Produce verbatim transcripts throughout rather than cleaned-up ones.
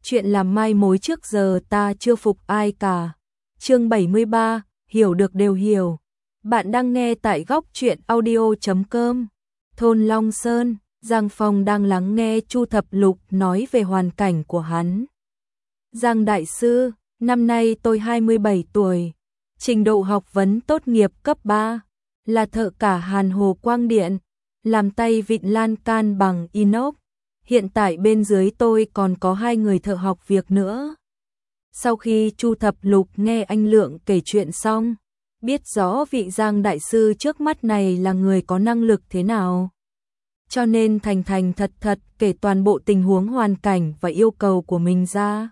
chuyện làm mai mối trước giờ ta chưa phục ai cả. Chương bảy mươi ba, hiểu được đều hiểu. Bạn đang nghe tại góc truyện audio chấm com. Thôn Long Sơn, Giang Phong đang lắng nghe Chu Thập Lục nói về hoàn cảnh của hắn. Giang đại sư, năm nay tôi hai mươi bảy tuổi, trình độ học vấn tốt nghiệp cấp ba, là thợ cả Hàn Hồ Quang Điện, làm tay vịn lan can bằng inox. Hiện tại bên dưới tôi còn có hai người thợ học việc nữa. Sau khi Chu Thập Lục nghe anh Lượng kể chuyện xong, biết rõ vị Giang đại sư trước mắt này là người có năng lực thế nào. Cho nên thành thành thật thật kể toàn bộ tình huống hoàn cảnh và yêu cầu của mình ra.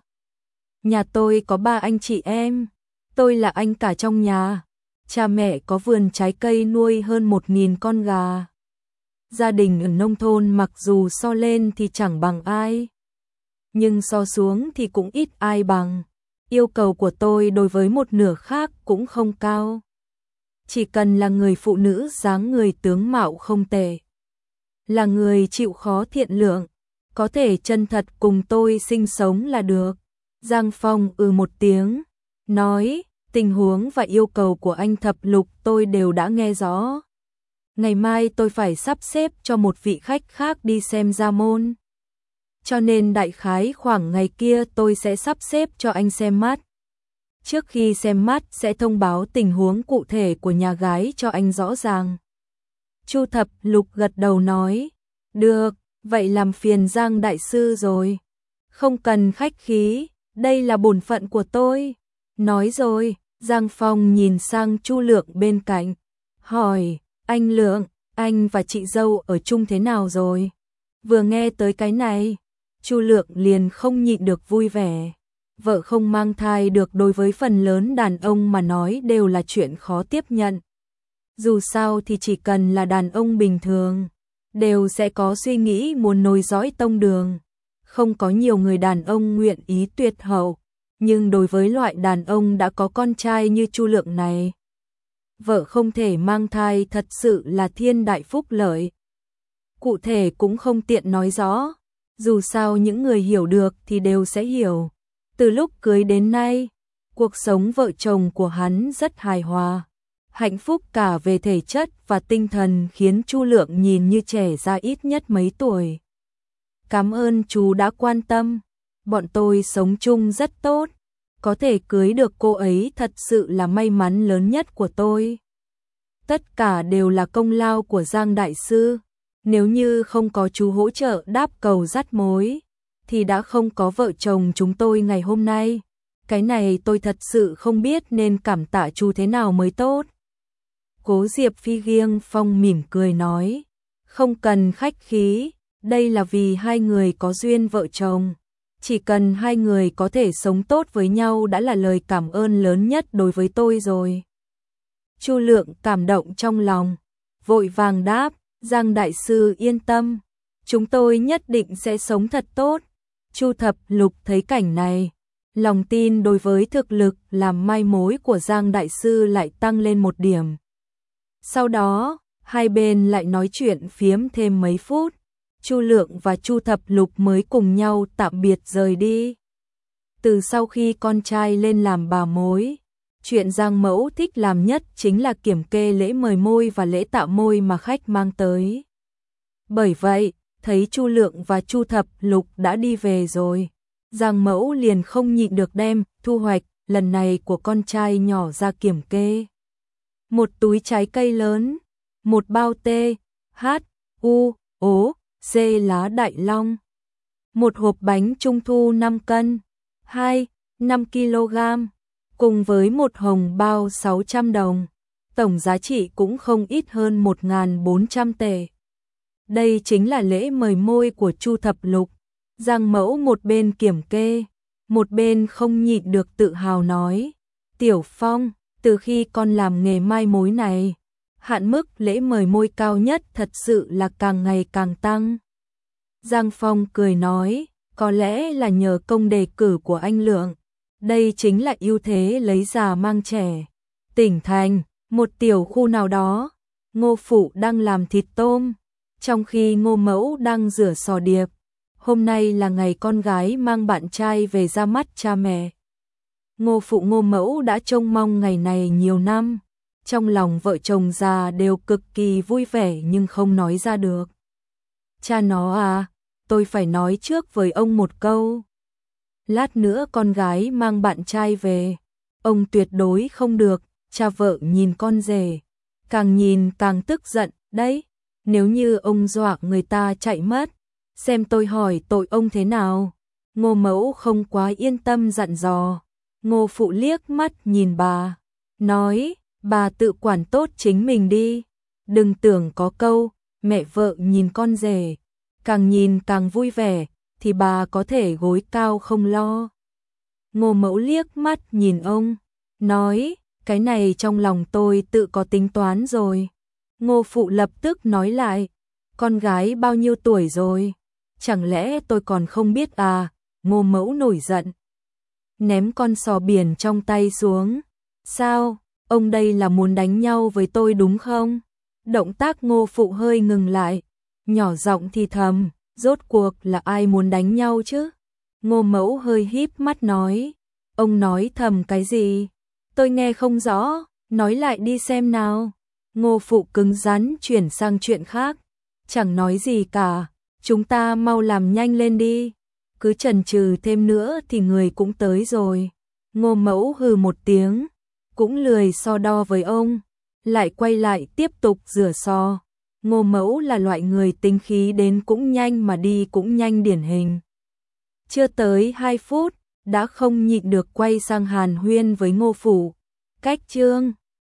Nhà tôi có ba anh chị em, tôi là anh cả trong nhà, cha mẹ có vườn trái cây nuôi hơn một nghìn con gà. Gia đình ở nông thôn mặc dù so lên thì chẳng bằng ai, nhưng so xuống thì cũng ít ai bằng. Yêu cầu của tôi đối với một nửa khác cũng không cao. Chỉ cần là người phụ nữ dáng người tướng mạo không tệ, là người chịu khó thiện lượng, có thể chân thật cùng tôi sinh sống là được. Giang Phong ừ một tiếng, nói, tình huống và yêu cầu của anh Thập Lục tôi đều đã nghe rõ. Ngày mai tôi phải sắp xếp cho một vị khách khác đi xem Gia Môn. Cho nên đại khái khoảng ngày kia tôi sẽ sắp xếp cho anh xem mắt. Trước khi xem mắt sẽ thông báo tình huống cụ thể của nhà gái cho anh rõ ràng. Chu Thập Lục gật đầu nói, được, vậy làm phiền Giang đại sư rồi. Không cần khách khí, đây là bổn phận của tôi. Nói rồi, Giang Phong nhìn sang Chu Lượng bên cạnh, hỏi, anh Lượng, anh và chị dâu ở chung thế nào rồi? Vừa nghe tới cái này, Chu Lượng liền không nhịn được vui vẻ. Vợ không mang thai được đối với phần lớn đàn ông mà nói đều là chuyện khó tiếp nhận. Dù sao thì chỉ cần là đàn ông bình thường, đều sẽ có suy nghĩ muốn nối dõi tông đường. Không có nhiều người đàn ông nguyện ý tuyệt hậu, nhưng đối với loại đàn ông đã có con trai như Chu Lượng này, vợ không thể mang thai thật sự là thiên đại phúc lợi. Cụ thể cũng không tiện nói rõ, dù sao những người hiểu được thì đều sẽ hiểu. Từ lúc cưới đến nay, cuộc sống vợ chồng của hắn rất hài hòa, hạnh phúc cả về thể chất và tinh thần khiến Chu Lượng nhìn như trẻ ra ít nhất mấy tuổi. Cảm ơn chú đã quan tâm, bọn tôi sống chung rất tốt, có thể cưới được cô ấy thật sự là may mắn lớn nhất của tôi. Tất cả đều là công lao của Giang đại sư, nếu như không có chú hỗ trợ đáp cầu dắt mối, thì đã không có vợ chồng chúng tôi ngày hôm nay. Cái này tôi thật sự không biết nên cảm tạ chú thế nào mới tốt. Cố Diệp Phi Giang Phong mỉm cười nói, không cần khách khí, đây là vì hai người có duyên vợ chồng. Chỉ cần hai người có thể sống tốt với nhau đã là lời cảm ơn lớn nhất đối với tôi rồi. Chu Lượng cảm động trong lòng, vội vàng đáp, Giang đại sư yên tâm, chúng tôi nhất định sẽ sống thật tốt. Chu Thập Lục thấy cảnh này, lòng tin đối với thực lực làm mai mối của Giang đại sư lại tăng lên một điểm. Sau đó, hai bên lại nói chuyện phiếm thêm mấy phút. Chu Lượng và Chu Thập Lục mới cùng nhau tạm biệt rời đi. Từ sau khi con trai lên làm bà mối, chuyện Giang mẫu thích làm nhất chính là kiểm kê lễ mời môi và lễ tạo môi mà khách mang tới. Bởi vậy, thấy Chu Lượng và Chu Thập Lục đã đi về rồi, Giang mẫu liền không nhịn được đem thu hoạch lần này của con trai nhỏ ra kiểm kê. Một túi trái cây lớn, một bao tê, hát, u, ố, dê lá đại long, một hộp bánh trung thu năm cân, hai, năm ki lô gam, cùng với một hồng bao sáu trăm đồng, tổng giá trị cũng không ít hơn một nghìn bốn trăm tệ. Đây chính là lễ mời môi của Chu Thập Lục. Giang mẫu một bên kiểm kê, một bên không nhịn được tự hào nói, Tiểu Phong, từ khi con làm nghề mai mối này, hạn mức lễ mời môi cao nhất thật sự là càng ngày càng tăng. Giang Phong cười nói, có lẽ là nhờ công đề cử của anh Lượng, đây chính là ưu thế lấy già mang trẻ. Tỉnh thành, một tiểu khu nào đó, Ngô Phụ đang làm thịt tôm, trong khi Ngô Mẫu đang rửa sò điệp. hôm nay là ngày con gái mang bạn trai về ra mắt cha mẹ. Ngô phụ Ngô mẫu đã trông mong ngày này nhiều năm, trong lòng vợ chồng già đều cực kỳ vui vẻ nhưng không nói ra được. Cha nó à, tôi phải nói trước với ông một câu. Lát nữa con gái mang bạn trai về, ông tuyệt đối không được. Cha vợ nhìn con rể, càng nhìn càng tức giận, đấy, nếu như ông dọa người ta chạy mất, xem tôi hỏi tội ông thế nào. Ngô mẫu không quá yên tâm dặn dò. Ngô phụ liếc mắt nhìn bà, nói, bà tự quản tốt chính mình đi, đừng tưởng có câu, mẹ vợ nhìn con rể, càng nhìn càng vui vẻ, thì bà có thể gối cao không lo. Ngô mẫu liếc mắt nhìn ông, nói, cái này trong lòng tôi tự có tính toán rồi. Ngô phụ lập tức nói lại, con gái bao nhiêu tuổi rồi, chẳng lẽ tôi còn không biết à? Ngô mẫu nổi giận, ném con sò biển trong tay xuống. Sao, ông đây là muốn đánh nhau với tôi đúng không? Động tác Ngô phụ hơi ngừng lại, nhỏ giọng thì thầm, rốt cuộc là ai muốn đánh nhau chứ? Ngô mẫu hơi híp mắt nói, ông nói thầm cái gì? Tôi nghe không rõ, nói lại đi xem nào. Ngô phụ cứng rắn chuyển sang chuyện khác, chẳng nói gì cả, chúng ta mau làm nhanh lên đi, cứ chần chừ thêm nữa thì người cũng tới rồi. Ngô mẫu hừ một tiếng, cũng lười so đo với ông, lại quay lại tiếp tục rửa xo. Ngô mẫu là loại người tính khí đến cũng nhanh mà đi cũng nhanh điển hình. Chưa tới hai phút, đã không nhịn được quay sang hàn huyên với Ngô phụ. Cách chương